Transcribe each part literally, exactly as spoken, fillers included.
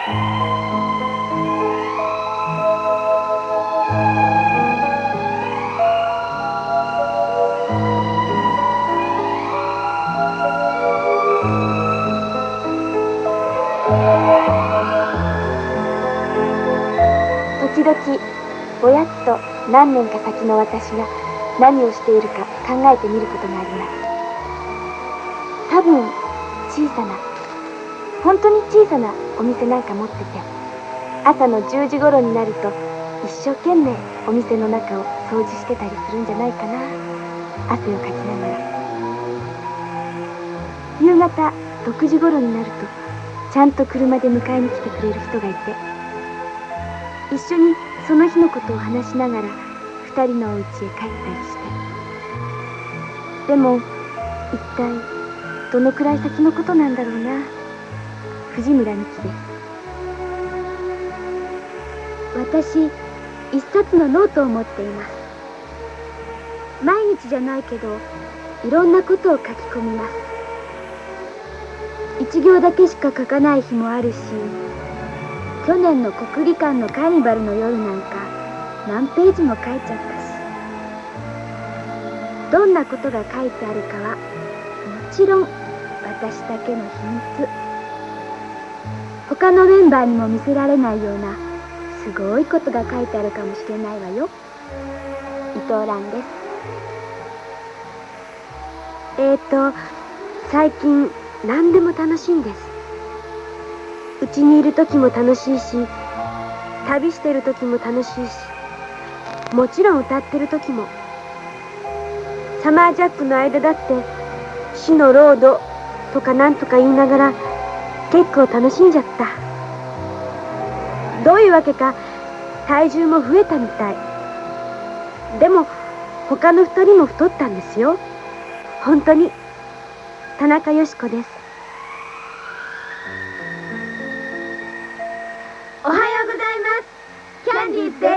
時々ぼやっと何年か先の私が何をしているか考えてみることがあります。多分小さな、本当に小さなお店なんか持ってて、朝のじゅうじ頃になると一生懸命お店の中を掃除してたりするんじゃないかな。汗をかきながら。夕方ろくじ頃になるとちゃんと車で迎えに来てくれる人がいて、一緒にその日のことを話しながら二人のお家へ帰ったりして。でも一体どのくらい先のことなんだろうな。藤村美希です。 私、一冊のノートを持っています。毎日じゃないけどいろんなことを書き込みます。一行だけしか書かない日もあるし、去年の国技館のカーニバルの夜なんか何ページも書いちゃったし、どんなことが書いてあるかはもちろん私だけの秘密。他のメンバーにも見せられないようなすごいことが書いてあるかもしれないわよ。伊藤蘭です。 えーと最近何でも楽しいんです。うちにいる時も楽しいし、旅してる時も楽しいし、もちろん歌ってる時も。サマージャックの間だって死のロードとかなんとか言いながら結構楽しんじゃった。どういうわけか体重も増えたみたい。でも他の二人も太ったんですよ。本当に。田中よし子です。 おはようございます。キャンディーズです。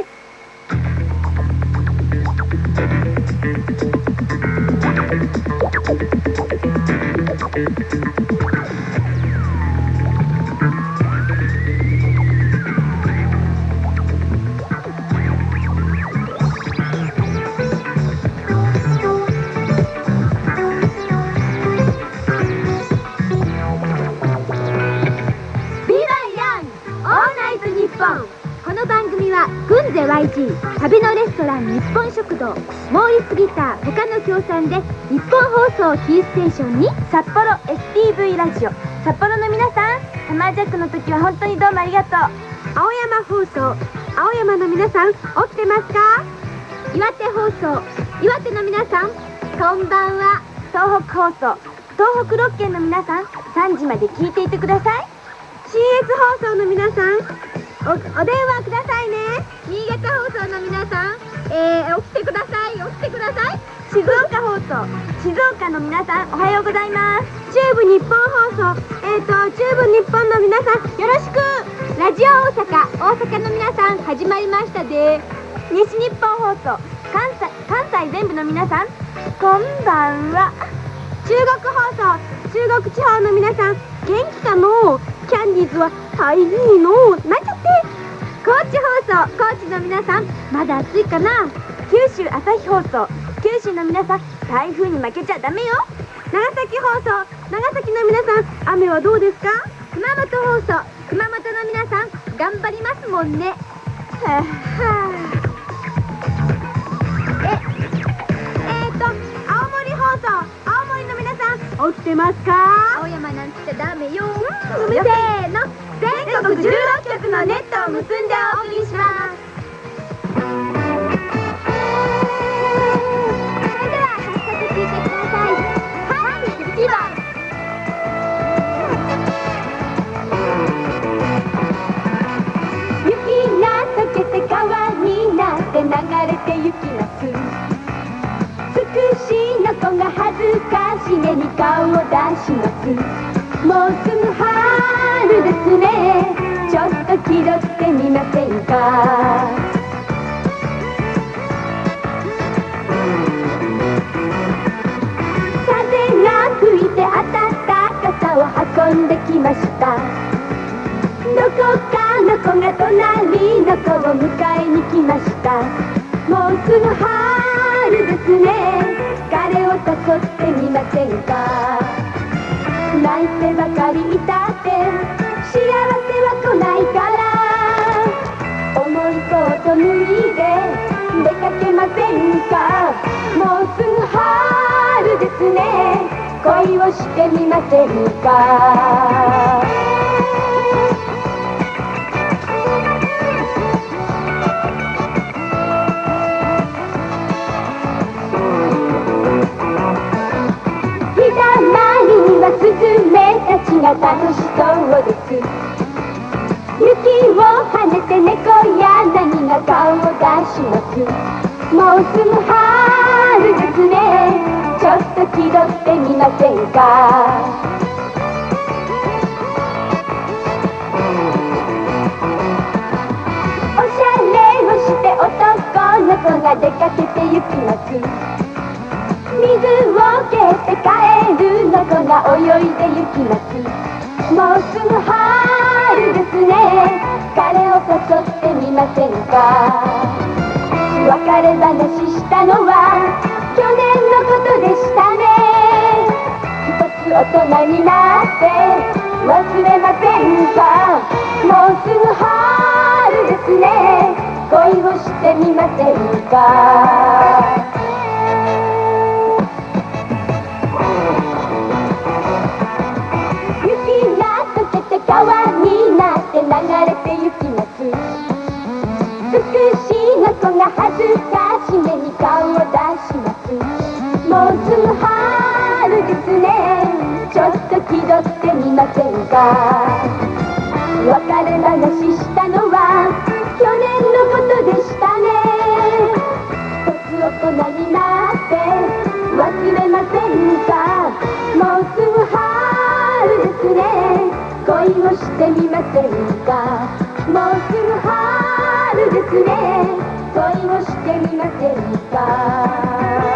この番組はグンゼ ワイジー 旅のレストラン日本食堂、モーリスギター他の協賛で日本放送キーステーションに札幌 エスティーブイ ラジオ。札幌の皆さん、サマージャックの時は本当にどうもありがとう。青山放送、青山の皆さん起きてますか？ 岩手放送、岩手の皆さんこんばんは。 東北放送、東北ろっけんの皆さんさんじまで聞いていてください。 シーエス 放送の皆さんお, お電話くださいね。新潟放送の皆さん、えー、起きてください、起きてください。 静岡放送、静岡の皆さんおはようございます。中部日本放送、えーと中部日本の皆さんよろしく。 ラジオ大阪、大阪の皆さん始まりましたで。 西日本放送、関西、関西全部の皆さんこんばんは。中国放送、中国地方の皆さん元気かの？キャンディーズは大変いいの。なんちゃって。 高知放送、高知の皆さんまだ暑いかな？ 九州朝日放送、九州の皆さん台風に負けちゃダメよ。長崎放送、長崎の皆さん雨はどうですか？ 熊本放送、熊本の皆さん頑張りますもんね。 ははえ、えーと青森放送、青森の皆さん起きてますか？ 青山なんてダメよ。 うん、せーの、全国じゅうろっきょくのネットを結んでお送りします。 それでは早速聞いてください。はい、いちばん。 雪が溶けて川になって流れてゆきます。つくしの子が恥ずかしげに顔を出します。もうすぐ春ですね。ちょっと気取ってみませんか？風が吹いて暖かさを運んできました。どこかの子が隣の子を迎えに来ました。もうすぐ春ですね。彼を誘ってみませんか。泣いてばかりいたって幸せは来ないから、重いコート脱いで出かけませんか。もうすぐ春ですね。恋をしてみませんか。日だまりにはスズメたちが楽しそうです。雪を跳ねて猫やラニが顔を出します。もうすぐ春ですね。ちょっと気取ってみませんか。おしゃれをして男の子が出かけて行きます。水を蹴って帰るの子が泳いで行きます。もうすぐ春ですね。彼を誘ってみませんか。別れ話したのは去年のことでしたね。一つ大人になって忘れませんか。もうすぐ春ですね。恋をしてみませんか。雪が溶けて川になって流れて行きます。美しいの子が恥ずかしげに顔を出します。もうすぐ春ですね。ちょっと気取ってみませんか。別れ話したのは去年のことでしたね。一つ大人になって忘れませんか。もうすぐ春ですね。恋をしてみませんか。もうすぐ春ですね。恋をしてみませんか。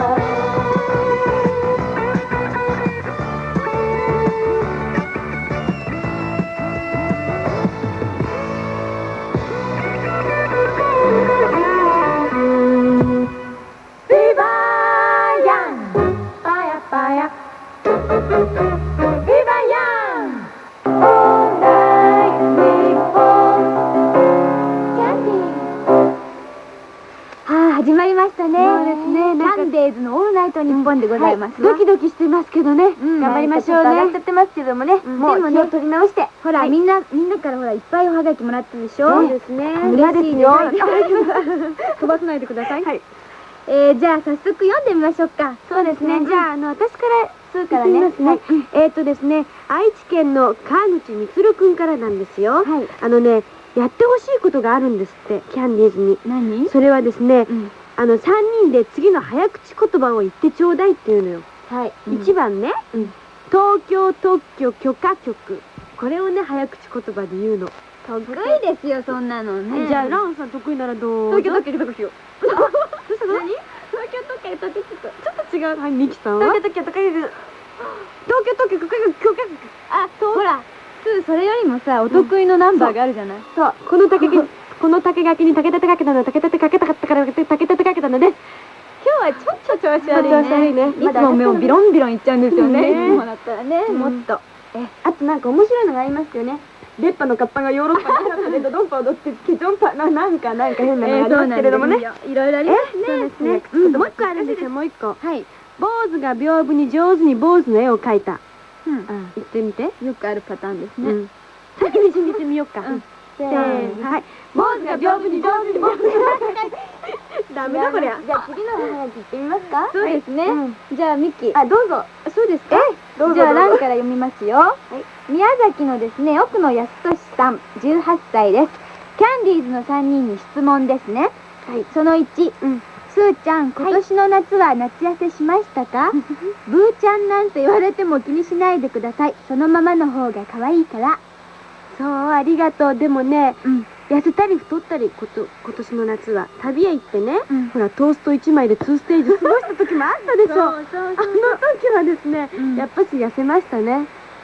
ビバヤンパヤパヤビバヤンオーライ日本キャンディー。 はあ、始まりましたね。 そうですね。 キャンデーズのオールナイトニッポンでございますわ。 ドキドキしてますけどね。 うん頑張りましょうなんかちょっと上がっちゃね。 ってますけどもね。もうでもね気を取り直して。ほら、 はいみんな、みんなからほら、いっぱいおはがきもらったでしょ。 そうですね。 嬉しいね。はい飛ばさないでください。はい。 えー、じゃあ早速読んでみましょうか。 そうですね。じゃあ、あの、私からそうからね。 言ってみますね。えっとですね、愛知県の川口充くんからなんですよ。 はい。 あのね、やってほしいことがあるんですって、キャンディーズに。 何？ それはですね、 うん。 あの、さんにんで次の早口言葉を言ってちょうだいっていうのよ。 はい。 一番ね、 うん。 東京特許許可局。これをね、早口言葉で言うの。 得意ですよ、そんなのね。 じゃあ、ランさん得意ならどうぞ。 東京特許許可局。 どうしたの？ 何？東京特許特許局。 ちょっと違う。はい、ミキさんは東京特許特許局。 東京特許許可局、許可局。 あ、ほら、すーそれよりもさ、お得意のナンバーがあるじゃない。 そう、この竹が、この竹垣に竹立てかけたの、竹立てかけたかったから竹立てかけたのです。 今日はちょっと調子悪いね。 調子悪いねいつも目をビロンビロンいっちゃうんですよね。 ねいつもだったらね、 うんもっと。 え、あとなんか面白いのがありますよね。熱波のカッパがヨーロッパに入ってレッドドンパを踊ってケチョンパななんかなんか変なのがありますけれどもね。 いろいろありますね。 そうですね。うん、もう一個あるんですよ。もう一個。 はい。 坊主が屏風に上手に坊主の絵を描いた。 うん。 言ってみて。 よくあるパターンですね。 うん。先に一緒に言ってみようか。 うん。 せーの。はい。坊主が屏風に上手に坊主の絵を描いた。ダメだこりゃ。 じゃあ次のお話行ってみますか。そうですねうん。 じゃあミキ。 あ、どうぞ。 そうですか。 どうぞじゃあどうぞ欄から読みますよ。宮崎のですね、奥野康俊さん、じゅうはっさいです。キャンディーズのさんにんに質問ですね。 はい。 そのいち、 うん。 すーちゃん、今年の夏は夏痩せしましたか？ブーちゃんなんて言われても気にしないでください。そのままの方が可愛いから。 そう、ありがとう。でもね、 うん。 痩せたり太ったりこと、今年の夏は旅へ行ってね、 うんほらトーストいちまいでにステージ過ごした時もあったでしょ。 そうあの時はですね、 うんやっぱし痩せましたね。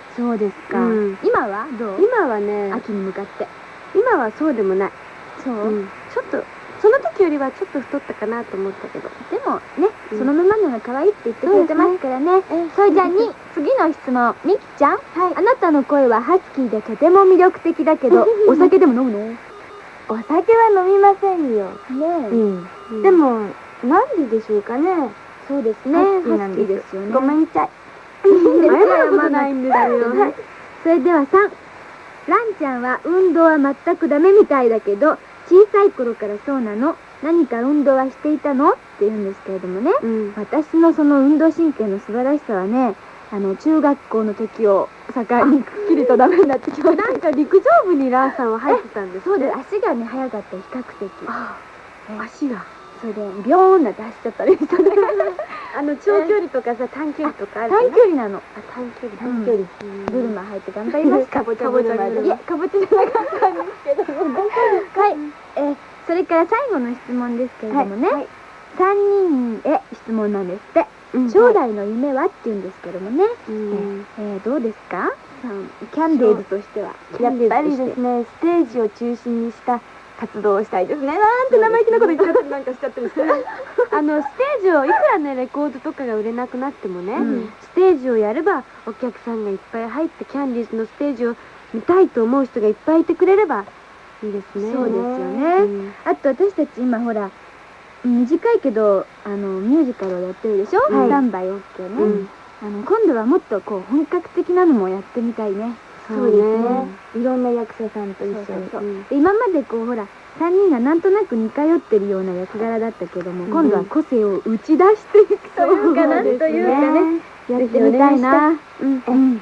そうですか、 うん、 今はどう？ 今はね、 秋に向かって今はそうでもない。 そう、 うん、ちょっとその時よりはちょっと太ったかなと思ったけど、 でもね、 うん、 そのままのが可愛いって言ってくれてますからね。そ, ねそれじゃあに次の質問、みきちゃん、はい、あなたの声はハスキーでとても魅力的だけどお酒でも飲むの？ お酒は飲みませんよねえ、 うんうん、でもなんででしょうかね。 そうですね、 ハスキーなんですよね。 ごめんなさい謝ることないんですよ、はい、 それではさん、ランちゃんは運動は全くダメみたいだけど小さい頃からそうなの？何か運動はしていたの？って言うんですけれどもね、うん、私のその運動神経の素晴らしさはね、あの中学校の時を境にくっきりとダメになってきました。 なんか陸上部にランさんは入ってたんですか？ そうです、足がね速かった、比較的。 ああ、足がそれでビョーンなって走っちゃったりしたねあの長距離とかさ、短距離とかある短距離なの。 あ、短距離、 短距離、ブルマ入って頑張りました。 かぼちゃブルマで。 いや、かぼちゃじゃなかったんですけども。はい、えそれから最後の質問ですけれどもね、さんにんへ質問なんですって。将来の夢はって言うんですけどもね、どうですか、キャンディーズとしては？ やっぱりですね、ステージを中心にした活動をしたいですね。なんて生意気なこと言っちゃったりなんかしちゃったりしてあのステージをいくらねレコードとかが売れなくなってもね、うん、ステージをやればお客さんがいっぱい入ってキャンディーズのステージを見たいと思う人がいっぱいいてくれればいいですね。 そうですよね、うん、あと私たち今ほら短いけどあのミュージカルをやってるでしょ、スタンバイ オーケー ね、うん、あの今度はもっとこう本格的なのもやってみたいね。 そうですね、いろんな役者さんと一緒に。そうそうそう、 今までこうほらさんにんがなんとなく似通ってるような役柄だったけども、うん、今度は個性を打ち出していくというかなんというかね、やってみたいな。うん、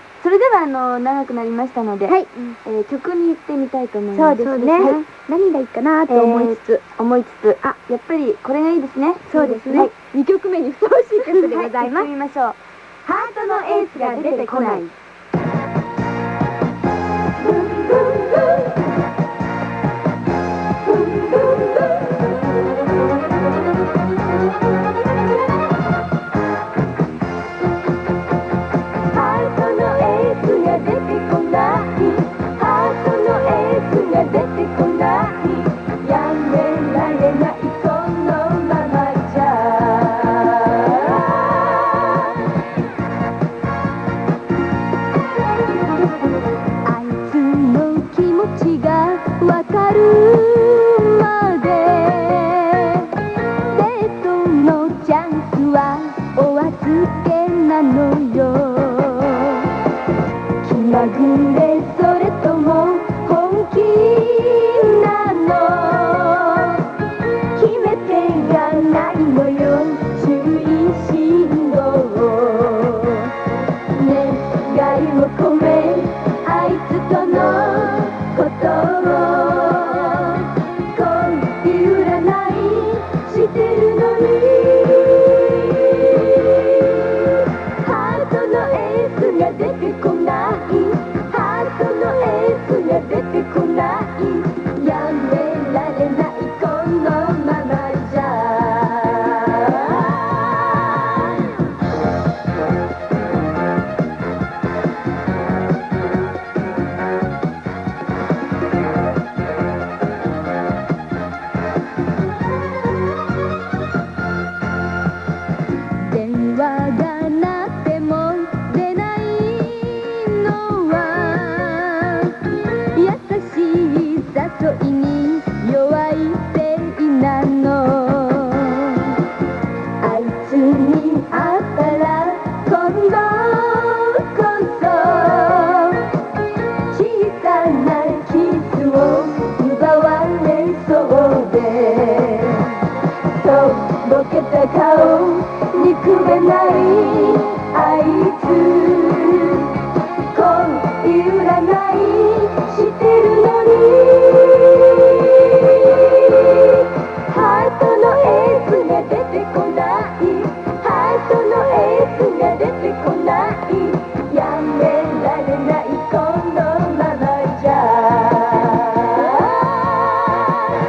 それではあの長くなりましたので、はい、えー、曲に行ってみたいと思います。 そうですね、はい、何がいいかなと思いつつ、えー、思いつつあやっぱりこれがいいですね。 そうですね、はい、にきょくめにふさわしい曲でございます。 はい、行ってみましょう。ハートのエースが出てこない。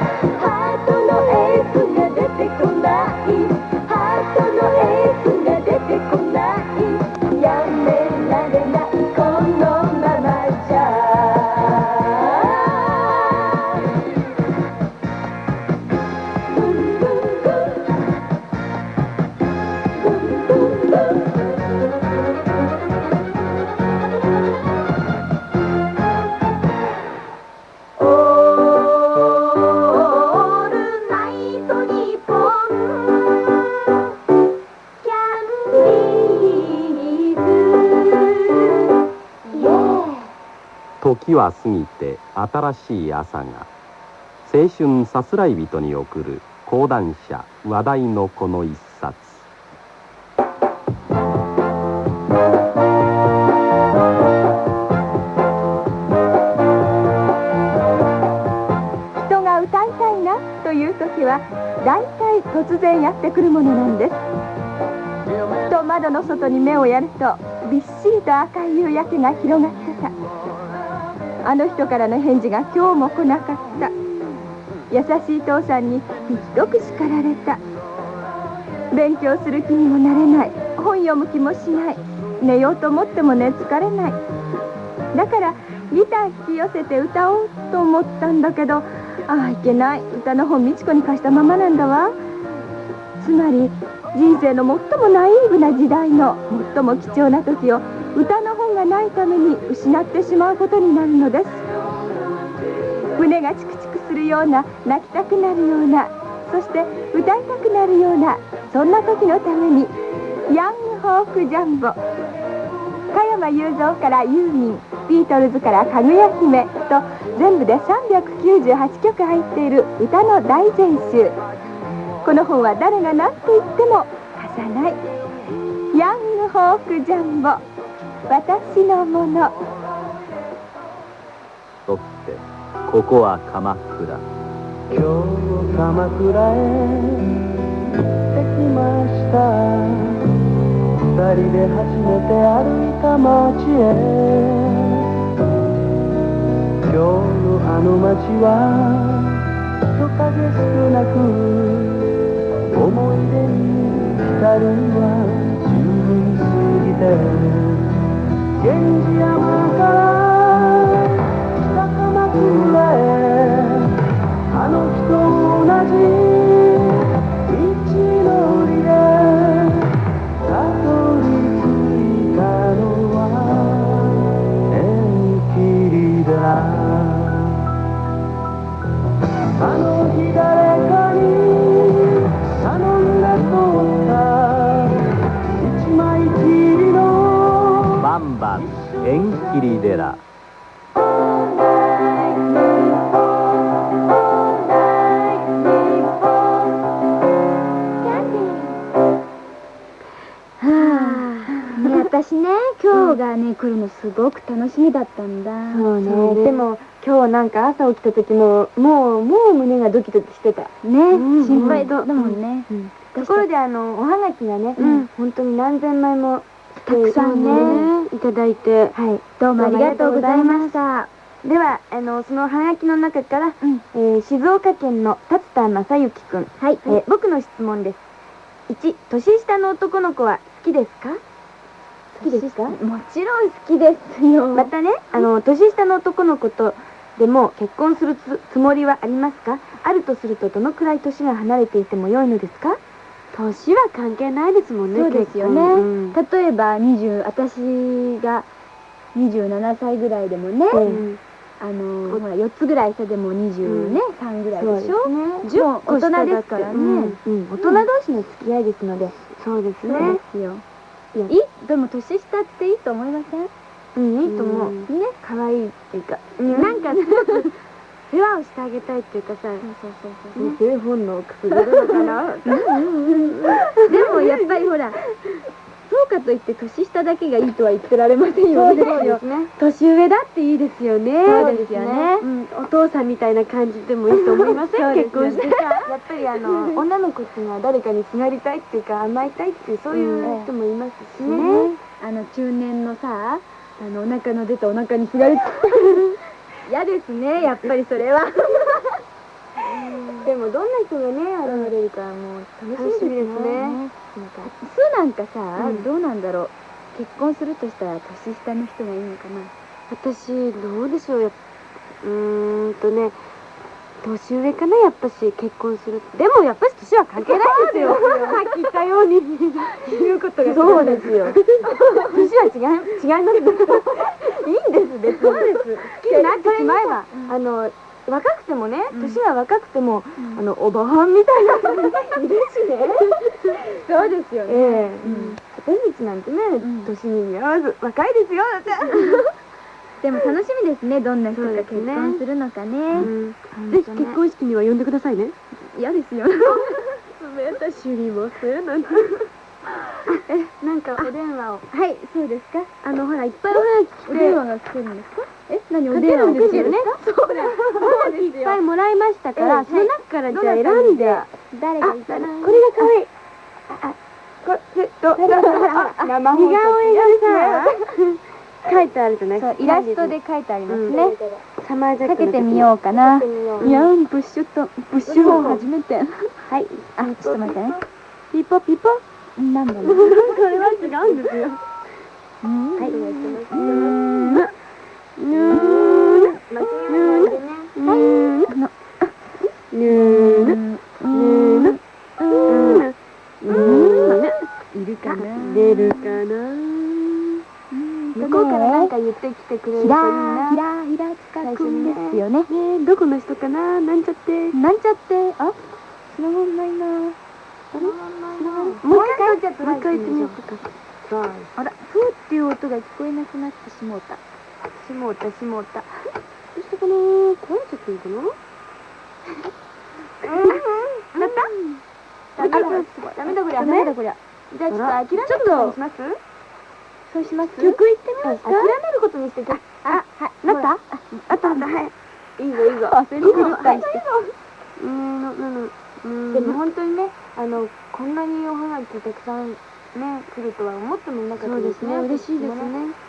ハートのエースが出てこない。ハートのエースが出てこない。 時は過ぎて新しい朝が、青春さすらい人に送る講談社話題のこの一冊。 人が歌いたいなという時は大体突然やってくるものなんです。ふと窓の外に目をやるとびっしりと赤い夕焼けが広がってた。あの人からの返事が今日も来なかった。優しい父さんにひどく叱られた。勉強する気にもなれない。本読む気もしない。寝ようと思ってもね疲れない。だからギター引き寄せて歌おうと思ったんだけど、ああいけない。歌の本美智子に貸したままなんだわ。つまり人生の最もナイーブな時代の最も貴重な時を歌の本がないために失ってしまうことになるのです。胸がチクチクするような、泣きたくなるような、そして歌いたくなるような、そんな時のためにヤングホークジャンボ、加山雄三からユーミン、ビートルズからかぐや姫と全部でさんびゃくきゅうじゅうはちきょく入っている歌の大全集。この本は誰が何と言っても貸さない。ヤングホークジャンボ、私のもの。 とってここは鎌倉。 今日鎌倉へ行ってきました。二人で初めて歩いた街へ。今日のあの街は人影少なく、思い出に浸るには十分過ぎて、源氏山から北鎌倉へ、あの日と同じ道のりでたどり着いたのは縁切寺。あの日誰かに頼んで取った一枚きりのバンバン縁切り寺。 私ね、今日がね、来るのすごく楽しみだったんだ。 そうね。でも今日なんか朝起きた時ももうもう胸がドキドキしてた。 ね、 うん心配だもんね。 ところであのおはがきがね、本当に何千枚もたくさんねいただいて、はい、 どうもありがとうございました。 ではあのそのはがきの中から、えー静岡県の達田正幸くん、はい、えー僕の質問です。いち、年下の男の子は好きですか？好きですか？ もちろん好きですよ。 またね、あの年下の男の子とでも結婚する つ, つもりはありますか？あるとするとどのくらい年が離れていても良いのですか？年は関係ないですもんね。 そうですよね、うん、例えばにじゅう私がにじゅうななさいぐらいでもね、うん、あのほらよっつぐらい下でもにじゅうさんぐらいでしょ。じゅっこ大人ですからね、 うんうん、大人同士の付き合いですので。そうですね。 そうですよ。いい？でも年下っていいと思いません？ うん、いいと思う。ね、可愛いっていうか、なんかすごく世話をしてあげたいっていうかさ、そうそうそうそう。性本能をくすぐるのかな。 でもやっぱりほら、そうかといって年下だけがいいとは言ってられませんよね。 そうですね。 年上だっていいですよね。 そうですよね。 お父さんみたいな感じでもいいと思いません？結婚して。 やっぱりあの女の子っていうのは誰かにすがりたいっていうか甘えたいっていうそういう人もいますしね。 あの中年のさ、あのお腹の出たお腹にすがりつく。嫌ですね、やっぱりそれは。 でもどんな人がね現れるかもう楽しみですね。 スーなんかさ、どうなんだろう。結婚するとしたら年下の人がいいのかな。 私どうでしょう。うーんとね、年上かな、やっぱし結婚する。でもやっぱし年は関係ないですよ。さっき言ったように言うことがそうですよ。年は違い違います。いいんです別に。 そうです。好きになってしまえば、 あの若くてもね、年が若くてもあのおばはんみたいな人いるしね。 そうですよね。 私たちなんてね、年に似合わず若いですよだって。 でも楽しみですね、どんな人が結そうですね婚するのかね。 うんぜひ結婚式には呼んでくださいね。 嫌ですよ。 私にもそういうのに。え、なんかお電話を。 はい、そうですか。 あのほらいっぱいおはがき来てお電話が来てるんですか？え、何おかける電話をんですよね。 そうだ。そうですよ。 いっぱいもらいましたから、 ええその中からじゃあ選んで。あ、 誰がいいかな。 これが可愛い。 これ、えっと、 ほらほらほらあ生放送似顔絵がさ、書いてあるじゃない。 そう、イラストで書いてありますね。 サマージャッかクの時けてみようかな。 かけてみよういやん、プッシュと、プッシュホン初めて。 はい。 あ、ちょっと待ってね。 ピポピポ。 なんだろう。 これは違うんですよ。 うんはい。 うぬーん。 ーぬぬぬぬぬあの、 ぬぬぬうーん。うーん。 ぬいるかな。 出るかな。 向こうからなんか言ってきてくれひらひらひらつかくんですよね。 ねどこの人かな、なんちゃって。 なんちゃって、あ、つながんないな。あれ？ もう一回、もう一回言ってみようか。 あら、ふーっていう音が聞こえなくなってしもうた。 しもうたしもうた。どうしたかな、壊れちゃってるかな。なったダメだ、ダメだこりゃ。 ダメだこりゃ。 じゃあちょっと諦めることにします。 そうします？ 曲行ってみますか。諦めることにして。 あ、はい。 なったあったあった、はい。いいぞいいぞ。 焦り狂ったりして。 うーん、な、なの。 でも本当にね、あの、こんなにおはがきたくさんね、来るとは思ってもいなかったですね。 そうですね、嬉しいですね。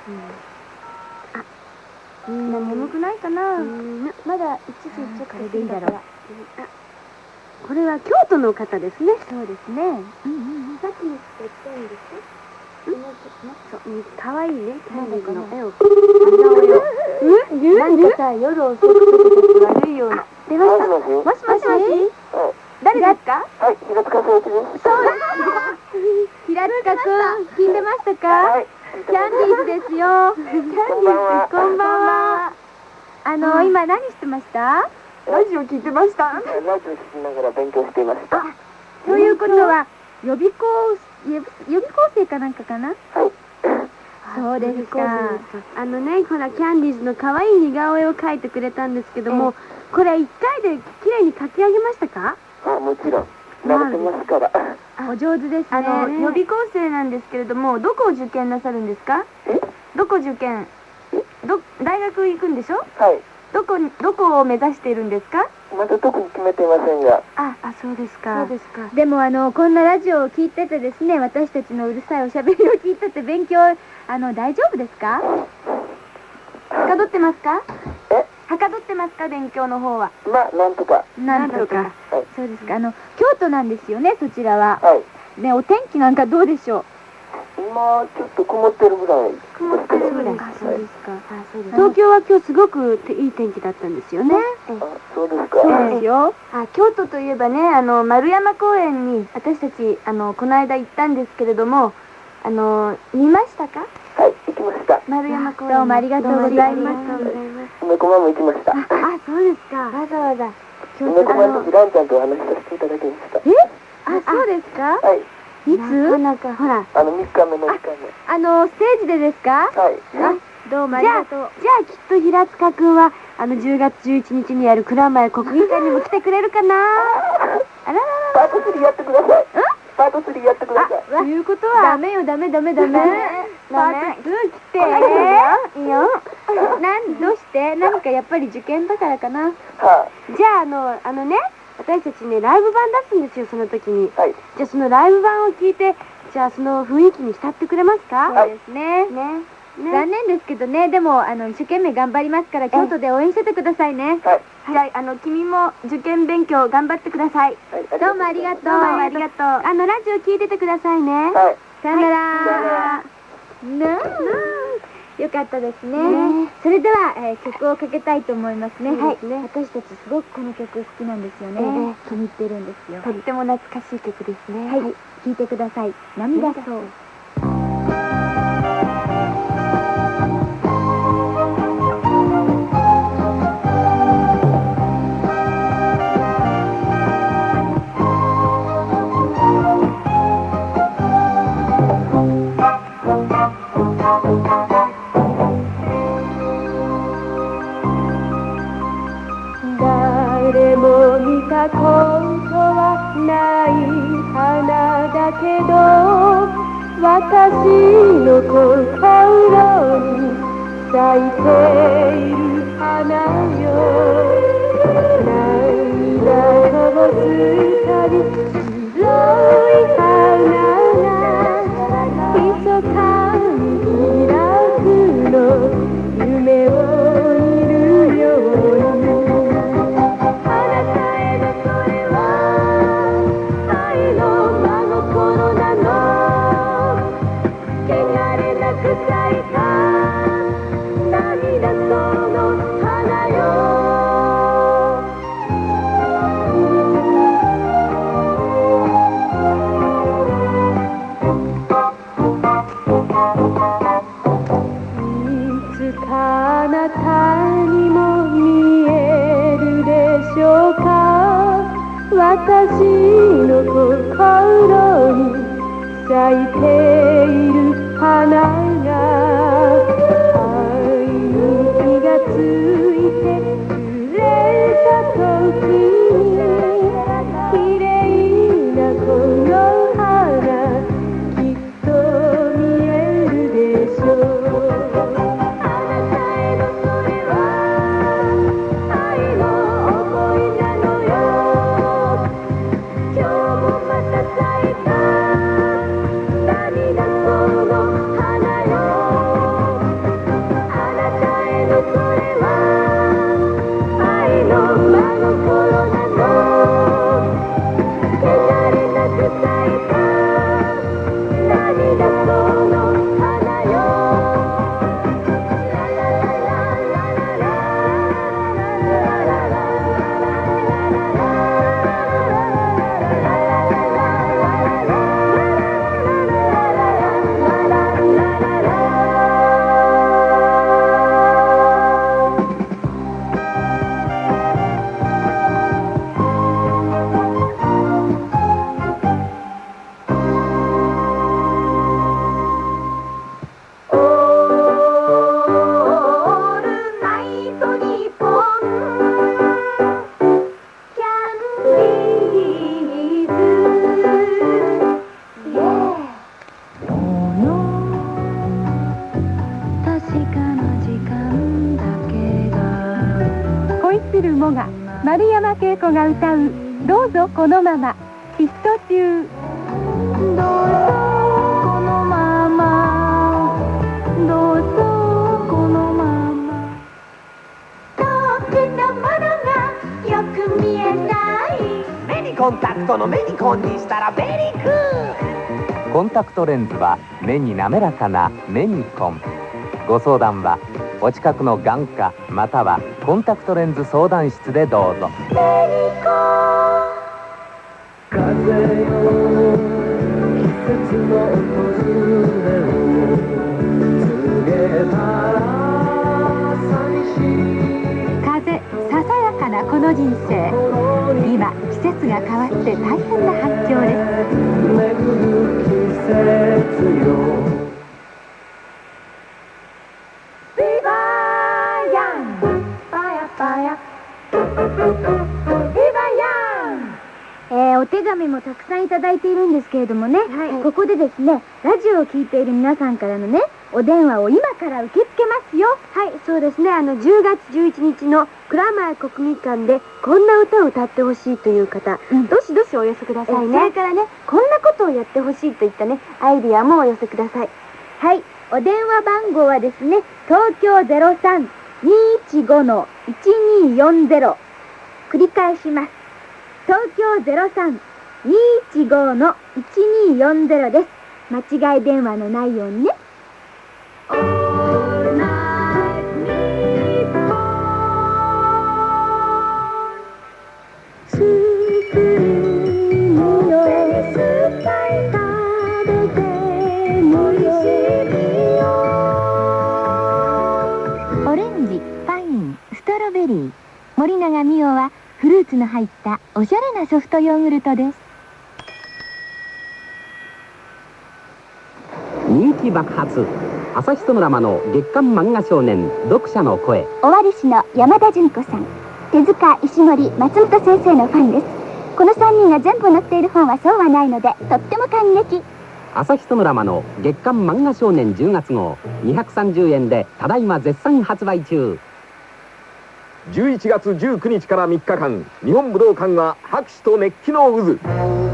みんな眠くないかな。 うんまだ一時ちょっとこれでいいだろう。 これは京都の方ですね。 そうですね。うんうんうん。 さっきに言ったんですか？ そう、可愛いね、キャンディーズの絵を。 うんなんかさ、夜遅くとか悪いような。 出ました。 もしもしもし誰ですか？ はい、平塚誠一です。 平塚くん、聞いてましたか？ はい、 キャンディーズですよ。 こんばんは。 こんばんは。あの、今何してました？ ラジオ聞いてました。 ラジオ聞きながら勉強していました。 ということは、予備校、予備校生かなんかかな？ はい。 そうですか。 あのね、ほら、キャンディーズの可愛い似顔絵を描いてくれたんですけども、これ一回で綺麗に描き上げましたか？ あ、もちろん。慣れてますから。 お上手ですね。 あの、予備校生なんですけれども、どこを受験なさるんですか？ えどこ受験？ど、大学行くんでしょ？ はい。 どこに、どこを目指しているんですか？ まだ特に決めていませんが。 あ、あ、そうですか。 そうですか。 でもあのこんなラジオを聞いててですね、私たちのうるさいおしゃべりを聞いてて勉強あの大丈夫ですか？ はかどってますか？ えはかどってますか？勉強の方は。 まあ、なんとか。 なんとか。 はい。 そうですか。あの京都なんですよね、そちらは。 はい。 ね、お天気なんかどうでしょう？ 今、ちょっと曇ってるぐらい。 曇ってるぐらい。 はいそうですか。東京は今日すごくいい天気だったんですよね。 あ、そうですか。 そうですよ。 あ、京都といえばね、あの、丸山公園に私たち、あの、この間行ったんですけれども、あの、見ましたか？ はい、行きました。 丸山公園。 どうもありがとうございます。 梅駒も行きました。 あ、そうですか。 わざわざ。 梅駒の時、ランちゃんとお話しさせていただきました。 あ、そうですか？ はい。 いなかつ？ なか、ほら。 あの、みっかめのみっかめ。 あのステージでですか？ はい。 あ、どうもありがとう。 じゃあきっと平塚くんはあのじゅうがつじゅういちにちにやる蔵前国技館にも来てくれるかな。あららパートスリーやってください。パートスリーやってください。 ということはダメよダメダメダメ。 ダメ。 ツー来て。 いいよ。 なんどうして何かやっぱり受験だからかな。 はじゃああのあのね、私たちねライブ版出すんですよ、その時に。 い。はい。 じゃあそのライブ版を聞いて、じゃあその雰囲気に浸ってくれますか？ そうですね。 ね。 残念ですけどね、でもあの一生懸命頑張りますから京都で応援しててくださいね。 はい。 じゃあ、あの、君も受験勉強頑張ってください。 はい。 どうもありがとう。 どうもありがとう。 あのラジオ聞いててくださいね。 はい。 さよなら。 はなあ、よかったですね。それでは、えー曲をかけたいと思いますね。 はい私たちすごくこの曲好きなんですよね。 ええ気に入ってるんですよ。 とっても懐かしい曲ですね。 はい、聴いてください。涙そう。 見たことはない花だけど私の心に咲いている花よ涙こぼすたび白い花が密かに開くの夢を見るようにあなたへのそれは愛の真心なの汚れなく咲いた涙その花よいつかあなたにも見えるでしょうか私の心に咲いている花が愛に火がついて揺れた時に綺麗なこの花きっと見えるでしょうあなたへのそれは愛の想いなのよ今日もまた咲いた涙その花よあなたへのそれは愛の真心なの汚れなく咲いた涙その花よララララララ丸山恵子が歌う「どうぞこのまま」ヒット中。どうぞこのままどうぞこのまま遠くのものがよく見えない目にコンタクトのメニコンにしたらベリークールコンタクトレンズは目に滑らかなメニコン。ご相談はお近くの眼科またはコンタクトレンズ相談室でどうぞ。 風よ季節の訪れを告げたら寂しい風ささやかなこの人生今季節が変わって大変な反響です。 巡る季節よえー、お手紙もたくさんいただいているんですけれどもね、はい、ここでですねラジオを聞いている皆さんからのねお電話を今から受け付けますよ。 はい、そうですね。あのじゅうがつじゅういちにちの蔵前国技館でこんな歌を歌ってほしいという方、うん、どしどしお寄せくださいね。 それからねこんなことをやってほしいといったねアイディアもお寄せください。はい、お電話番号はですね東京 ゼロさん にいちご いちによんゼロ 繰り返します。東京 ゼロさん にいちご いちによんゼロ です。間違い電話のないようにね。 オレンジ、パイン、ストロベリー、森永美代はフルーツの入ったおしゃれなソフトヨーグルトです。 人気爆発朝日ソノラマの月刊漫画少年読者の声。 尾張市の山田純子さん、 手塚、石森、松本先生のファンです。このさんにんが全部載っている本はそうはないので、とっても感激。 朝日ソノラマの月刊漫画少年じゅうがつ号にひゃくさんじゅうえんでただいま絶賛発売中。 じゅういちがつじゅうくにちからみっかかん、日本武道館は拍手と熱気の渦。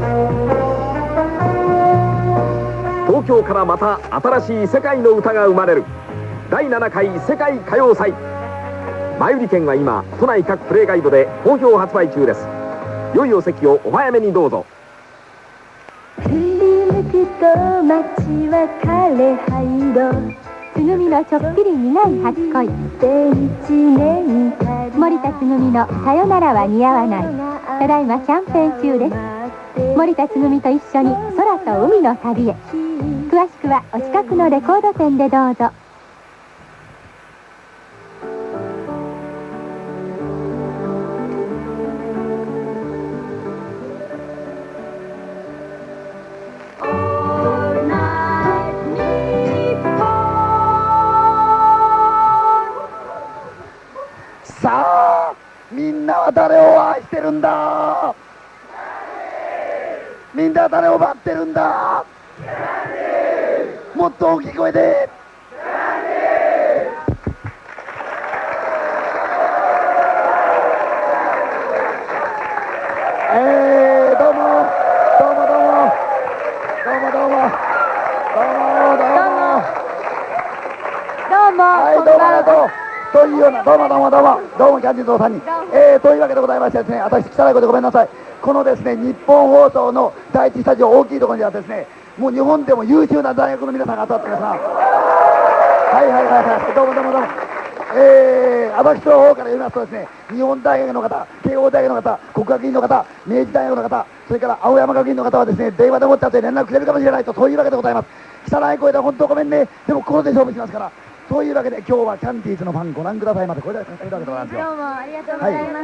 東京からまた新しい世界の歌が生まれるだいななかい世界歌謡祭。前売り券は今都内各プレイガイドで好評発売中です。良いお席をお早めにどうぞ。 振り向くと街は枯葉色。つぐみのちょっぴり苦い初恋。森田つぐみのさよならは似合わない。ただいまキャンペーン中です。森田つぐみと一緒に空と海の旅へ。詳しくはお近くのレコード店でどうぞ。 さあ、みんなは誰を愛してるんだ。みんなは誰を待ってるんだ。もっと大きい声で。えー、どうもどうもどうもどうもどうもどうもどうもどうも、 はい、どうもありがとうというような、どうもどうもどうもどうもキャンディーズのさんにん、えー、というわけでございましてですね、私汚い声でごめんなさい。このですね、日本放送の第一スタジオ大きいところにはですね、もう日本でも優秀な大学の皆さんが集まってますな。はいはいはいはい、どうもどうもどうも。えー、私の方から言いますとですね、日本大学の方、慶応大学の方、国学院の方、明治大学の方、それから青山学院の方はですね、電話でもっちゃって連絡くれるかもしれないと、そういうわけでございます。汚い声で本当ごめんね。でも心で勝負しますから。そういうわけで今日はキャンディーズのファンご覧くださいまで、これだけいるわけでございますよ。 どうもありがとうございます。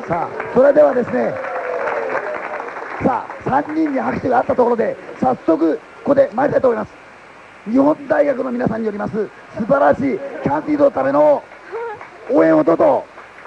さあ、それではですね、さあさんにんに拍手があったところで早速ここで参りたいと思います。日本大学の皆さんによります素晴らしいキャンディーズのための応援をどうぞ。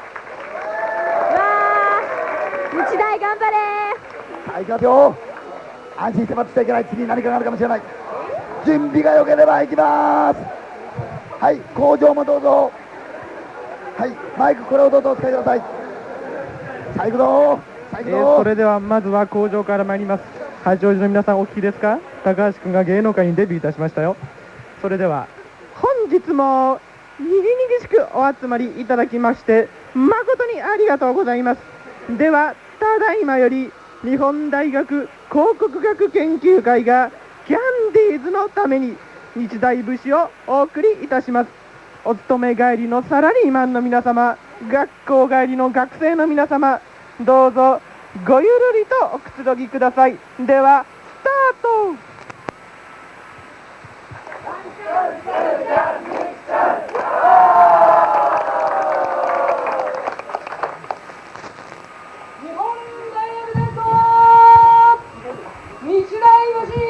日大頑張れ。 さあ行きますよ。安心して待ってちゃいけない。次に何かがあるかもしれない。準備が良ければ行きます。はい、工場もどうぞ。はい、マイクこれをどうぞお使いください。さあ行くぞ。 えー、それではまずは工場から参ります。八王子の皆さんお聞きですか。高橋君が芸能界にデビューいたしましたよ。それでは本日もにぎにぎしくお集まりいただきまして誠にありがとうございます。ではただいまより日本大学広告学研究会がキャンディーズのために日大節をお送りいたします。お勤め帰りのサラリーマンの皆様、学校帰りの学生の皆様、どうぞごゆるりとおくつろぎください。ではスタート。 日本大学伝統日大橋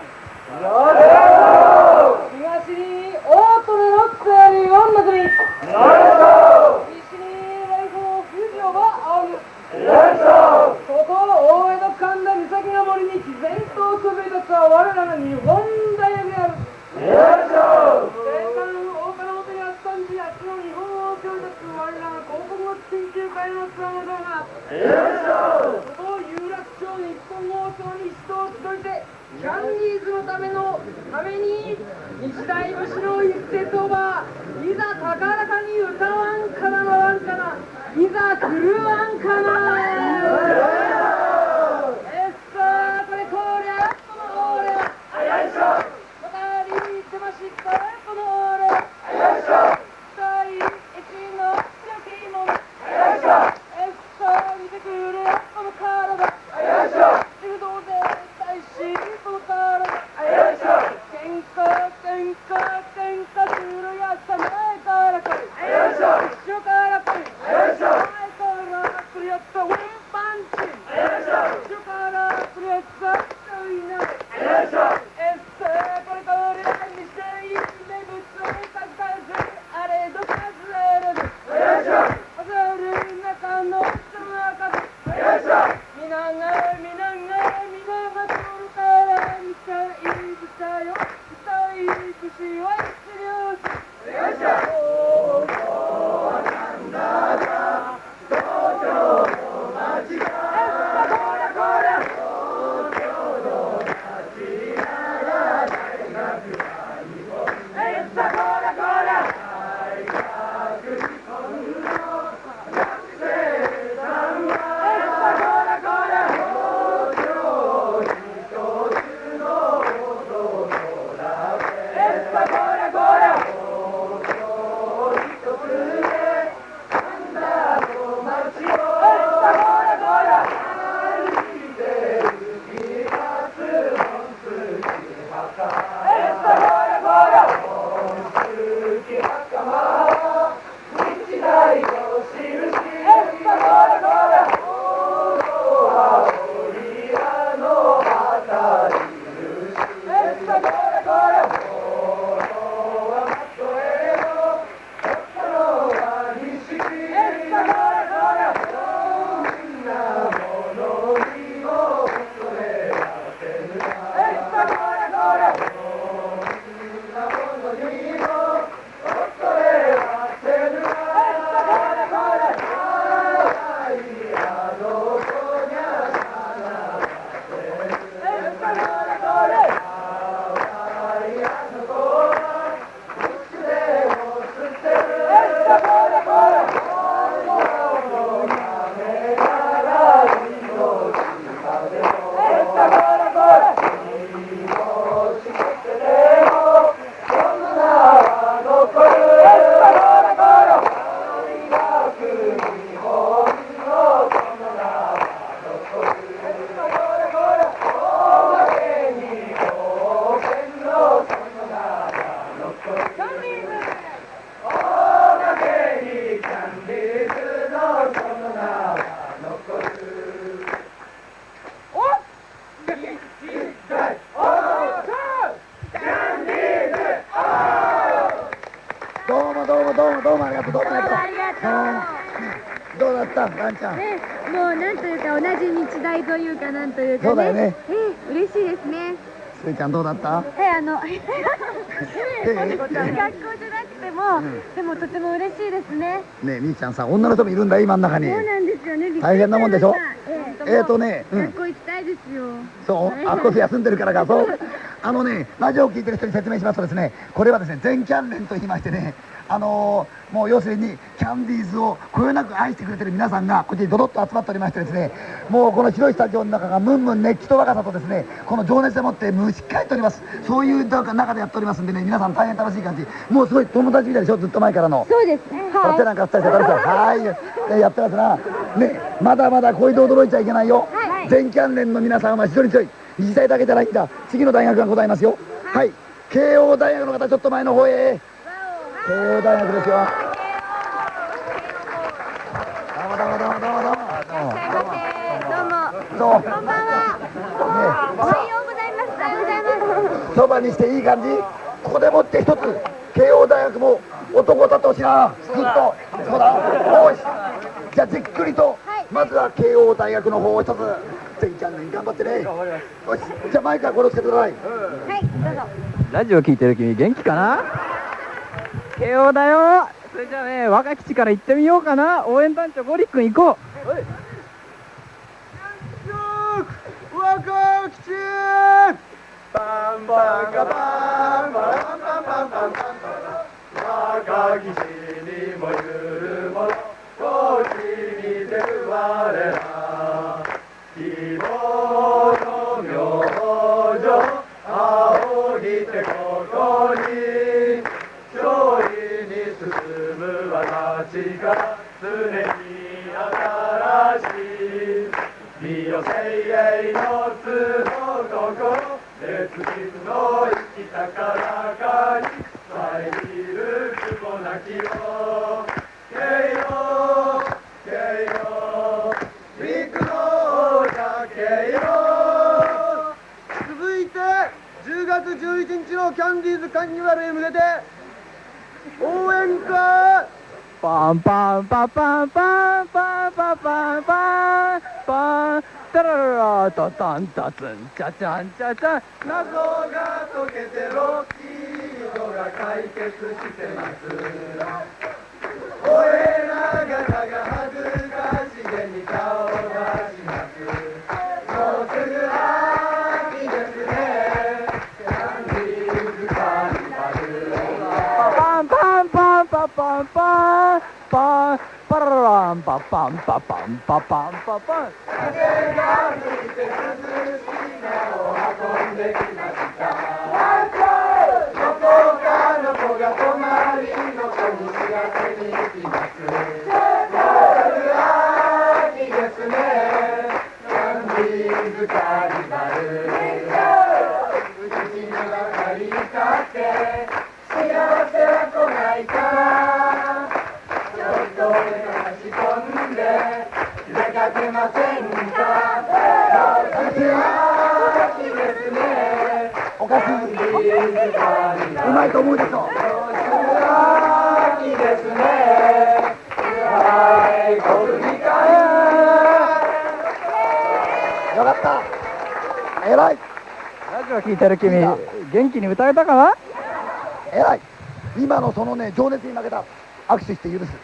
東に大利根のつやり四の組、西にライフの藤尾が青む、ここ大江戸神田岬の森に毅然とそびえ立つは我らの日本大学である。前回の大岡の表にあったんじあっちの日本を背負い立つ我らの広告の研究会のつわものが、ここ有楽町日本放送に人を集いてキャンディーズのためのために日大橋の一節をばいざ高らかに歌わんかなわんかな、いざ来るわんかな。えっさこれこりゃこの俺はよいしょまたりにってましたこの俺はよいしょ第一の強きものよいしょえっさ見てくれこの体よいしょ柔道で大使この体よいしょ喧嘩喧嘩喧嘩するやつは前から来いよいしょ後ろから来いよいしょ前から来るやつはどうだったガンちゃん。 ね、もうなんというか同じ日大というかなんというかね。 そうだよね。 ええ、嬉しいですね。 スイちゃんどうだった？ え、あの、学校じゃなくても、でもとても嬉しいですね。 ねえ、みーちゃんさ、女の人もいるんだ今の中に。 そうなんですよね。 大変なもんでしょ。えっとね、 学校行きたいですよ。 そう、あっこそ休んでるからか、そう。あのね、ラジオを聞いてる人に説明しますとですね、これはですね、全キャン連と言いましてね、あのー、もう要するにキャンディーズをこよなく愛してくれてる皆さんがこっちにドドッと集まっておりましてですね、もうこの広いスタジオの中がムンムン熱気と若さとですね、この情熱でもって蒸し返っております。そういう中でやっておりますんでね、皆さん大変楽しい感じ。もうすごい友達みたいでしょ、ずっと前からの。 そうですね。 はい。手なんかしたりして楽しい。はい。ね、やってますな。ね、まだまだこれで驚いちゃいけないよ。はい。全キャン連の皆さんは非常に強い。自治体だけじゃないんだ。次の大学がございますよ。はい。慶応大学の方、ちょっと前の方へ。慶応大学ですよ。どうもどうもどうもどうもどうも。どうも。どうも。こんばんは。おはようございます。おはようございます。そばにしていい感じ。ここでもって一つ、慶応大学も男だとしな。ずっと。そうだ。よし。じゃあじっくりと、まずは慶応大学の方を一つ。全キャン連頑張ってね。よし。じゃあマイクはこれをつけてください。 はい、どうぞ。 ラジオ聞いてる君元気かな？慶応だよ。それじゃあね、若吉から行ってみようかな。応援団長ゴリ君行こう。はい。 若吉。パンパンカパンパンパンパンパンパン若吉にもゆるものこっちに出る我ら希望の明星仰ぎてここに勝利に進む私が常に新しい身よ精鋭のつの心烈日の生きたからかに遮る雲なきを慶応慶応陸の王慶応続いてじゅうがつじゅういちにちのキャンディーズカーニバルへ向けて応援歌パンパンパンパンパンパンパンパンパンパンタラララタタンタツンチャチャンチャチャン謎が解けてロッキードが解決してます俺ら方が恥ずかしげに顔を出しますもうすぐ秋ですねキャンディーズカーニバルパンパンパンパンパンパンパンパラランパパンパパンパパンパパン風が吹いて涼しい名を運んできましたどこかの子が隣の子に知らせに行きますもうすぐ秋ですねキャンディーズカーニバルうちにばかりかって幸せは来ないからちょっと目を差し込んで出かけませんかもうすぐ秋ですねおかしい。うまいと思うでしょ。 もうすぐ秋ですねはい、国技館よかった。えらい。 ラジオ聞いてる君元気に歌えたかな？ えらい。今のそのね情熱に負けた。握手して許す。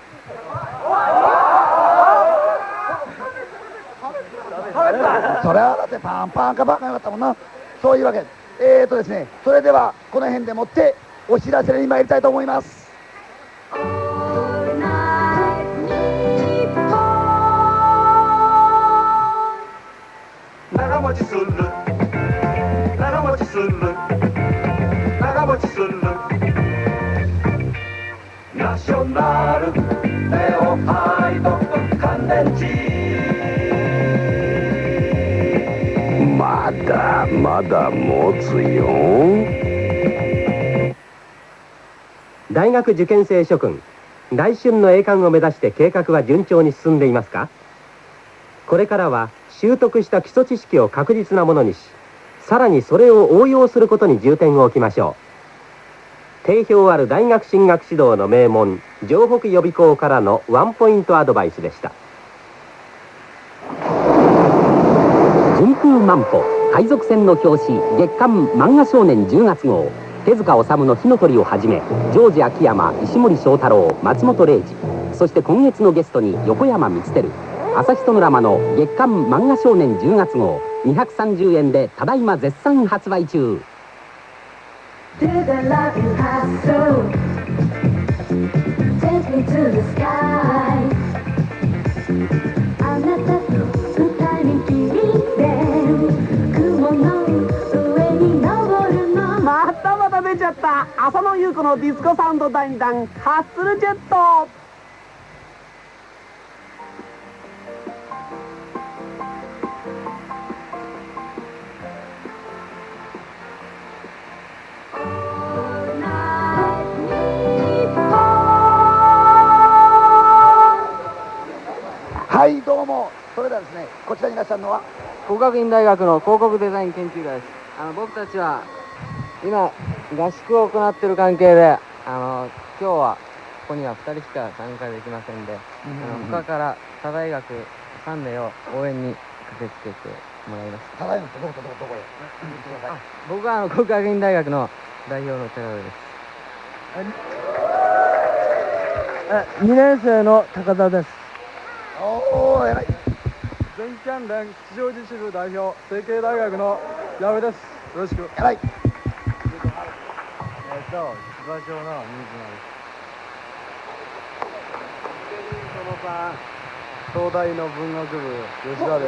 それはだってパンパンかバカよかったもんな。そういうわけでえーとですねそれではこの辺でもってお知らせに参りたいと思います。 長持ちする長持ちする長持ちするナショナルネオハイド乾電池まだまだ持つよ。 大学受験生諸君、来春の栄冠を目指して計画は順調に進んでいますか？これからは習得した基礎知識を確実なものにし、さらにそれを応用することに重点を置きましょう。定評ある大学進学指導の名門城北予備校からのワンポイントアドバイスでした。 天空万歩海賊船の表紙月刊漫画少年じゅうがつ号、手塚治虫の火の鳥をはじめジョージ秋山、石森章太郎、松本零士、そして今月のゲストに横山光輝、朝日ドラマの月刊漫画少年じゅうがつ号にひゃくさんじゅうえんでただいま絶賛発売中。 またまた出ちゃった。浅野ゆう子のディスコサウンド第二弾ハッスルジェット。 はいどうも。それではですね、こちらにいらっしゃるのは国学院大学の広告デザイン研究科です。あの僕たちは今合宿を行っている関係で、あの今日はここにはふたりしか参加できませんで、あの他から他大学さんめいを応援に駆けつけてもらいました。 ただいまってどこどこどこへ。 僕はあの国学院大学の代表の寺上です。にねん生の高田です。 おお、偉い。 全キャン連吉祥寺支部代表、成蹊大学の矢部です。よろしく。 偉い。 えっと、芝町の新島です。そのさん、東大の文学部吉田です。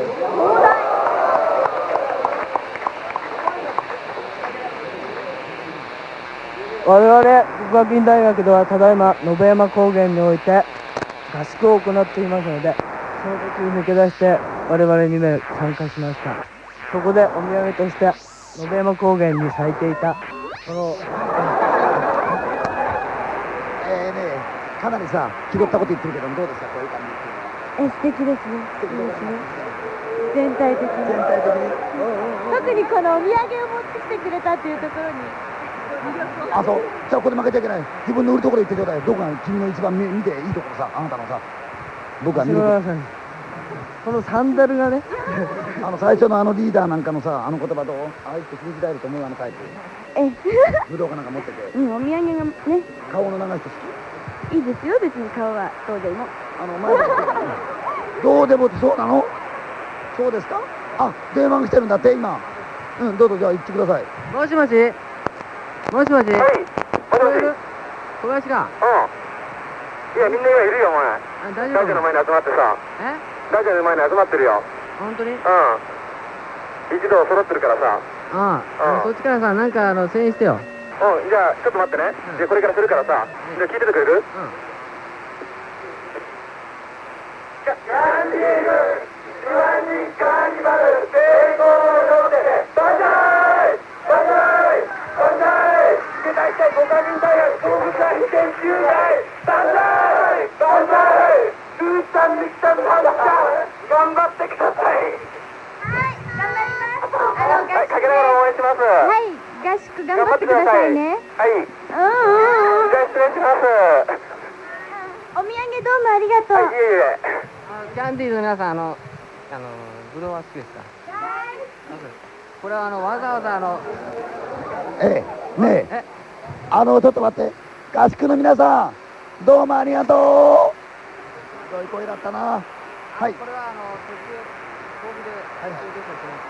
我々国学院大学ではただいま延山高原において合宿を行っていますので、その時に抜け出して我々に名参加しました。そこでお土産として延山高原に咲いていたこのえーね、かなりさ拾ったこと言ってるけども、どうですかこういう感じ。 え、素敵ですね。素敵ですね。全体的に。 全体的に。 特にこのお土産を持ってきてくれたっていうところに。 あ、そう。じゃあここで負けちゃいけない。自分の売るところ言ってちょうだい。どこが君の一番見見ていいところさ、あなたのさ。僕は見ると。 このサンダルがねあの最初のあのリーダーなんかのさ、あの言葉どう？ああいって信じられると思うあのタイプ。 え、 武道かなんか持ってて。 うん、お土産がね。 顔の長い人好き。いいですよ、別に顔はどうでも。 あの前どうでもってそうなの？そうですか？あ、電話が来てるんだって今。うん、どうぞじゃあ行ってください。 もしもしもしもし。はい。もしもし。小林か。 うん。いやみんな今いるよお前。 あ、大丈夫。 ラジオの前に集まってさ。 え？ ラジオの前に集まってるよ。 本当に？うん。 一同揃ってるからさ。 ああ、そっちからさ、なんかあの、声援してよ。 うん、じゃあ、ちょっと待ってね。じゃあ、これからするからさ。じゃあ、聞いててくれる？うん。キャンディーズ、シワニカーニバル、成功ので、バンザイバンザイバンザイ世界大国学院大学総務会研究会、バンザイバンザイルーさん、ミキさん、ハンさん、頑張ってください。 はい、頑張ります。あの、 はい、かけながら応援します。 はい、合宿頑張ってくださいね。 はい。うんうんうん。じゃあ失礼します。 お土産どうもありがとう。 はい、いえいえ。 キャンディーズの皆さん、あの、あの、ブドウは好きですか？これはあの、わざわざあの、 ええ、ねえ、あの、ちょっと待って。合宿の皆さん、どうもありがとう。どういう声だったな。はい。 これはあの、途中、飛びで、はい、中継車しまして、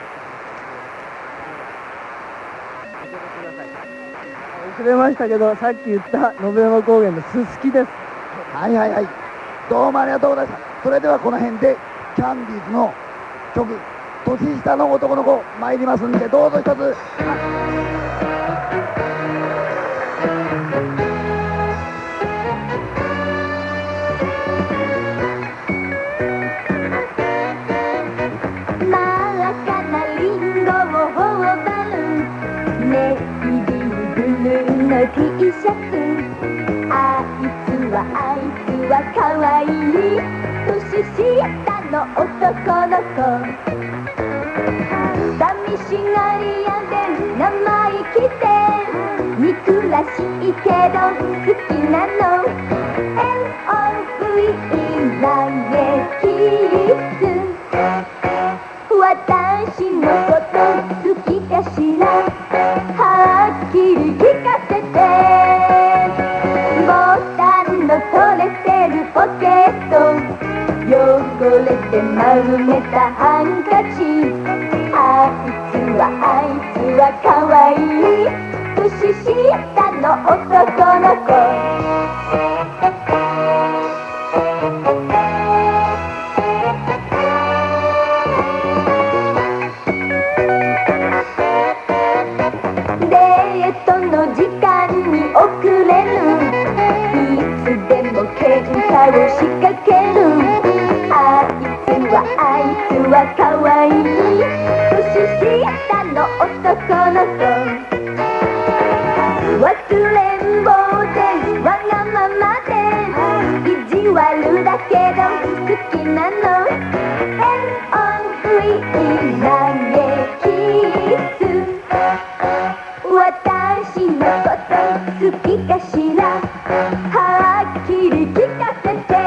遅れましたけど、さっき言った延山高原のすすきです。 はいはいはい。どうもありがとうございます。それではこの辺でキャンディーズの曲「年下の男の子」参りますんで、どうぞ一つ。 真っ赤なリンゴを頬張るネイビーブルーの T シャツ、あいつはあいつはかわいい年下の男の子、寂しがり屋で生意気で憎らしいけど好きなの エルオーブイ ラゲキス私私のこと好きかしら、はっきり聞かせて。ボタンの取れてるポケット、汚れて丸めたハンカチ、あいつはあいつはかわいい年下の男の子。デートの時間に遅れる、いつでも喧嘩を仕掛ける。あいつはあいつはかわいい年下の男の子。忘れん坊でわがままで意地悪だけど好きなの。エンオンフリー投げキス、私のこと好きかしら、はっきり聞かせて。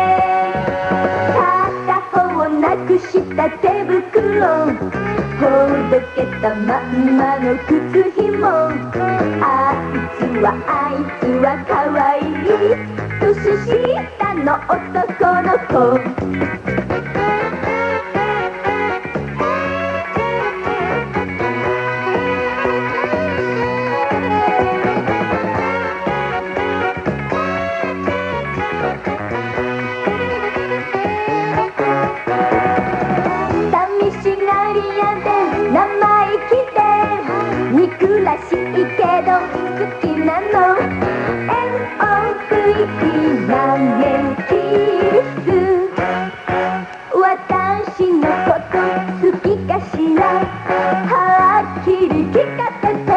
片方なくした手袋、ほどけたまんまの靴ひも、あいつはあいつはかわいい年下の男の子。寂しがり屋で生意気で憎らしいけど好きなの。エンオンフリー投げキス、私のこと好きかしら、はっきり聞かせて。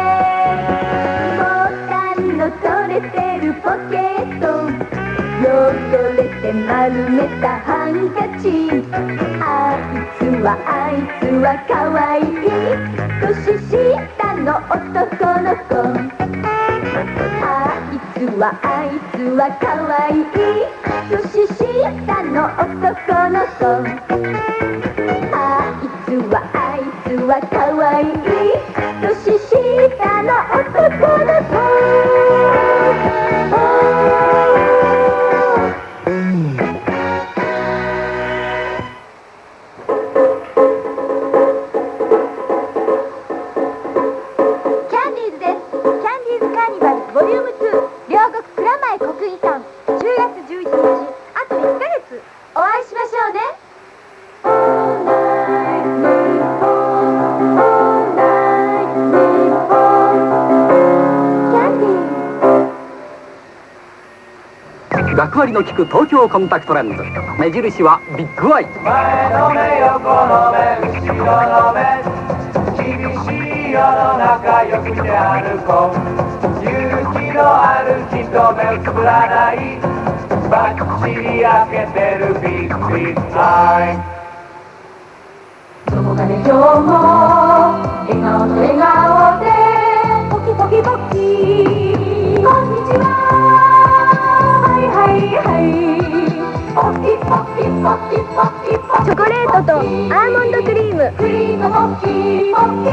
ボタンの取れてるポケット、汚れて丸めたハンカチ、あいつはあいつはかわいい年下の男の子。あいつはあいつはかわいい年下の男の子。あいつはあいつはかわいい年下の男の子。 学割の利く東京コンタクトレンズ、目印はビッグアイ。 前の目横の目後ろの目、厳しい世の中よくて歩こう。勇気のある人目をつぶらない、バッチリ開けてるビッグビッグアイ。どこかで今日も笑顔と笑顔でポキポキポキ、こんにちは、はいはいはい、ポキポキポキポキポキ、 チョコレートとアーモンドクリーム、 クリームポキポキ。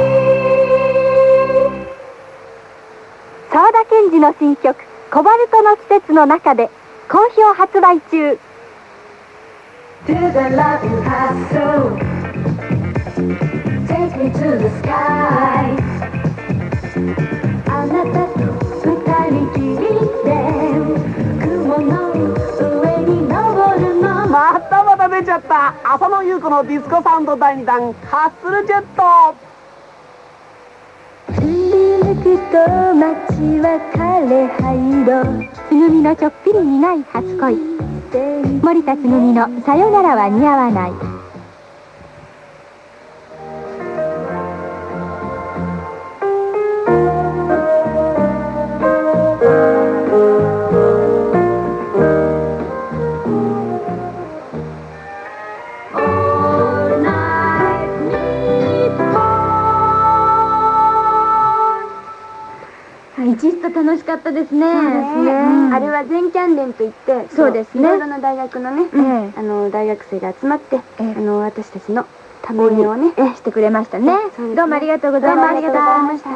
沢田研二の新曲「コバルトの季節」の中で好評発売中。 To the love you have so take me to the sky、 あなたと二人きりで雲の上に登るの。 またまた出ちゃった。浅野ゆう子のディスコサウンドだいにだん、ハッスルジェット。 振り抜くと街は枯葉色、 つぐみのちょっぴり苦い初恋、森田つぐみのさよならは似合わない。 一スト楽しかったですね。 そうですね、 あれは全キャンデンといって、 そうですね、 いろいろな大学のね、あの大学生が集まって、あの私たちのためにをねしてくれましたね。どうもありがとうございました。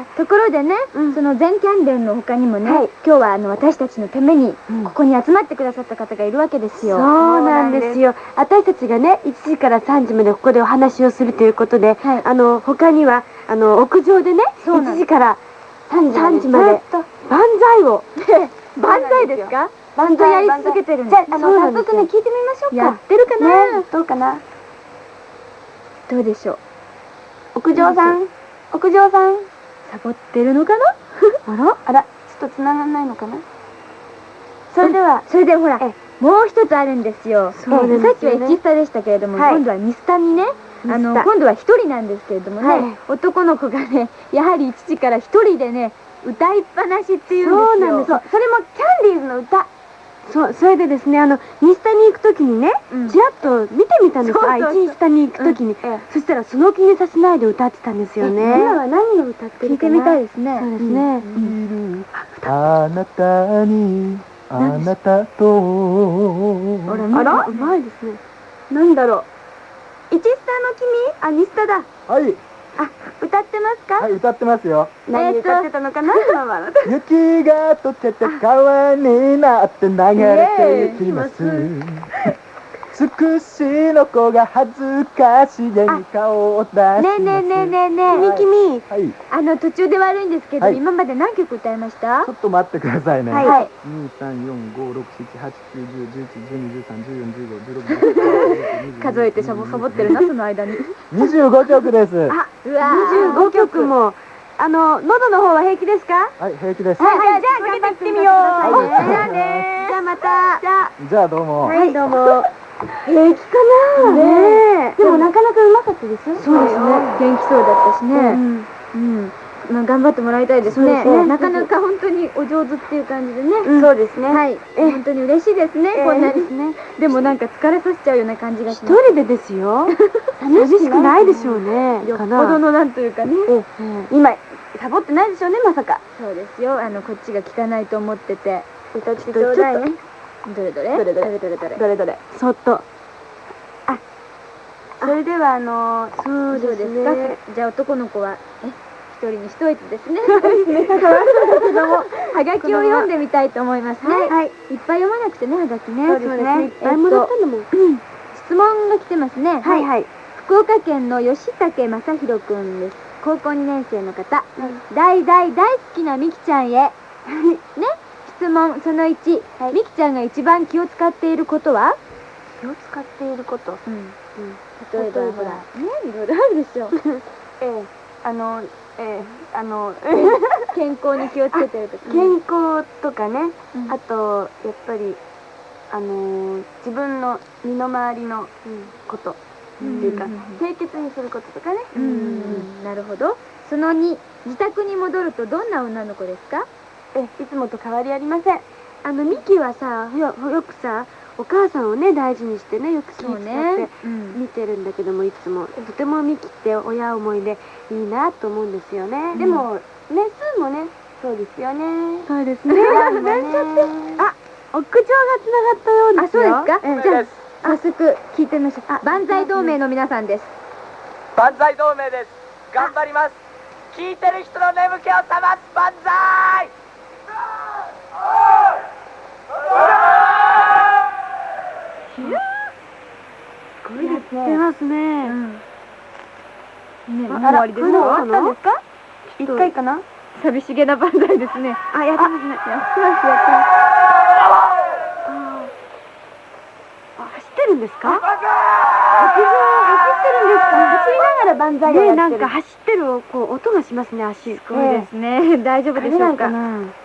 ところでね、その全キャンデーの他にもね、今日はあの私たちのためにここに集まってくださった方がいるわけですよ。 そうなんですよ。私たちがねいちじからさんじまでここでお話をするということで、あの他にはあの屋上でねいちじからさんじまで万歳を万歳ですか？ 万歳やり続けてるんです。 じゃああの早速ね聞いてみましょうか。 やってるかな？ どうかな？どうでしょう。屋上さん、屋上さん、サボってるのかな？あら、あら、ちょっと繋がんないのかな？それでは、それでほら、もう一つあるんですよ。さっきはエキスタでしたけれども、今度はミスタにね、あの今度は一人なんですけれどもね、男の子がね、やはりいちじから一人でね、歌いっぱなしっていうんですよ。そうなんです。それもキャンディーズの歌。 そう、それでですね、あのミスタに行くときにね、ちらっと見てみたんですよ。あ、一日下に行くときに、そしたらその気にさせないで歌ってたんですよね。 今は何を歌ってるかな？聞いてみたいですね。 そうですね。 あなたにあなたと。 あら、あら、うまいですね。なんだろう。一スタの君、あ、二スタだ。 はい。 あ、歌ってますか？ はい、歌ってますよ。 何歌ってたのかな？ 雪が溶けて川になって流れて行きます。つくしの子が恥ずかしげに顔を出します。 ねえねえねえねえねえ、 君君。 あの途中で悪いんですけど、今まで何曲歌いました？ ちょっと待ってくださいね。 はい。 に、さん、よん、ご、ろく、しち、はち、きゅう、じゅう、じゅういち、じゅうに、じゅうさん、じゅうよん、じゅうご、じゅうろく、じゅうなな、じゅうはち、 数えてサボサボってるなその間に。 にじゅうごきょくです。 あ、うわにじゅうごきょくも。あの喉の方は平気ですか？ はい、平気です。 はい、じゃあ頑張ってみよう。じゃあね。 じゃあまた。じゃあ。 じゃあどうも。 はいどうも。平気かな？ ねえ。 でもなかなかうまかったですよ。 そうですね。元気そうだったしね。うん。まあ頑張ってもらいたいですね。なかなか本当にお上手っていう感じでね。 そうですね。 はい。本当に嬉しいですね。こんなに。でもなんか疲れさせちゃうような感じがします。 一人でですよ。寂しくないでしょうね。 よっぽどのなんというかね。 今サボってないでしょうねまさか。 そうですよ。あのこっちが聞かないと思ってて。 歌ってちょうだいね。 どれどれ？ どれどれどれどれどれどれ。そっと。あ、それではあのそうですか。じゃあ男の子はえ一人にしといてですね。 そうですね。 はがきを読んでみたいと思いますね。 はい。 いっぱい読まなくてねはがきね。 そうですね。いっぱいもらったんだもん。 質問が来てますね。 はいはい。 福岡県の吉武正弘くんです。高校にねん生の方。大大大好きなみきちゃんへ。ね。質問そのいち、みきちゃんが一番気を使っていることは？ 気を使っていること。 うん。例えばほらねいろいろあるでしょ。 ええあのええあの健康に気をつけてるとか。 健康とかね。あとやっぱりあの自分の身の回りのことっていうか清潔にすることとかね。 うん。なるほど。そのに、自宅に戻るとどんな女の子ですか？ え、いつもと変わりありません。あのミキはさ、よよくさ、お母さんをね大事にしてねよく気を使って見てるんだけどもいつもとてもミキって親思いでいいなと思うんですよね。でもねスーもねそうですよね。そうですね。なんちゃって。あ、屋上がつながったようですよ。 あ、そうですか。じゃあ早速聞いてみましょう。万歳同盟の皆さんです。 万歳同盟です。頑張ります。聞いてる人の眠気を覚ます万歳。 すごいですね。やってますね。 ね、終わりですか？ 終わったんですか？一回かな？ 寂しげな万歳ですね。 あ、やってますね。やってます、やってます。あ、走ってるんですか？屋上走ってるんですか？走りながら万歳をやってる。ね、なんか走ってるこう音がしますね、足。すごいですね。大丈夫でしょうか？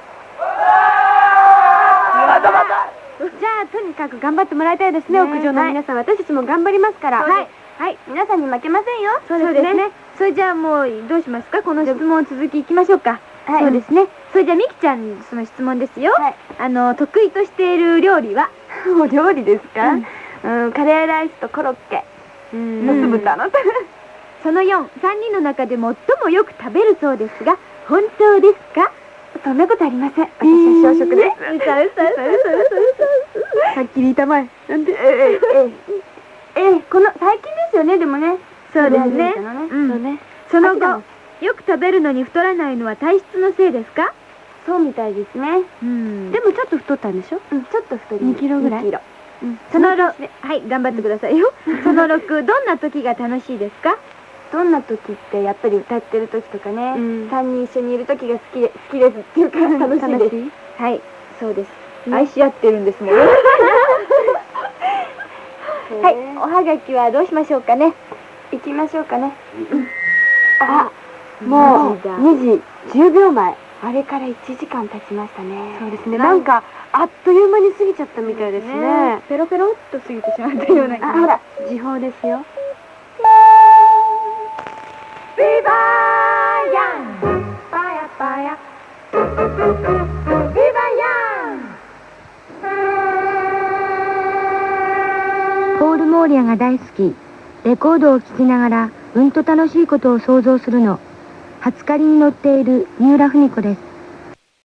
じゃあとにかく頑張ってもらいたいですね、屋上の皆さん。私たちも頑張りますから。はいはい、皆さんに負けませんよ。 そうですね。それじゃあもうどうしますか？この質問続きいきましょうか。そうですね。それじゃあみきちゃんにその質問ですよ。あの得意としている料理は？ お料理ですか？うん、カレーライスとコロッケ。うん、の酢豚の。 そのよん、さんにんの中で最もよく食べるそうですが本当ですか？ そんなことありません。私は小食です。 うさうさうさうさうさ。 はっきり言いたまえ。なんで、ええ、ええ、ええ、この、最近ですよね、でもね。 そうですね。 うんその後、よく食べるのに太らないのは体質のせいですか？ そうみたいですね。 うん。 でもちょっと太ったんでしょ？うん、ちょっと太りにキロぐらいにキロ。 そのろ、はい、頑張ってくださいよ。そのろく、どんな時が楽しいですか？ どんな時ってやっぱり歌ってる時とかね、三人一緒にいる時が好きで好きですっていうか楽しいです。 はい、そうです。愛し合ってるんですもん。はい、おはがきはどうしましょうかね。 行きましょうかね。あ、もうにじじゅうびょうまえ。あれからいちじかん経ちましたね。そうですね。なんかあっという間に過ぎちゃったみたいですね。 ペロペロっと過ぎてしまったような気が。 あ、ほら、時報ですよ。 ビバヤンパヤパヤビバヤン。 ポール・モーリアが大好き。レコードを聴きながらうんと楽しいことを想像するの。初狩りに乗っている三浦文子です。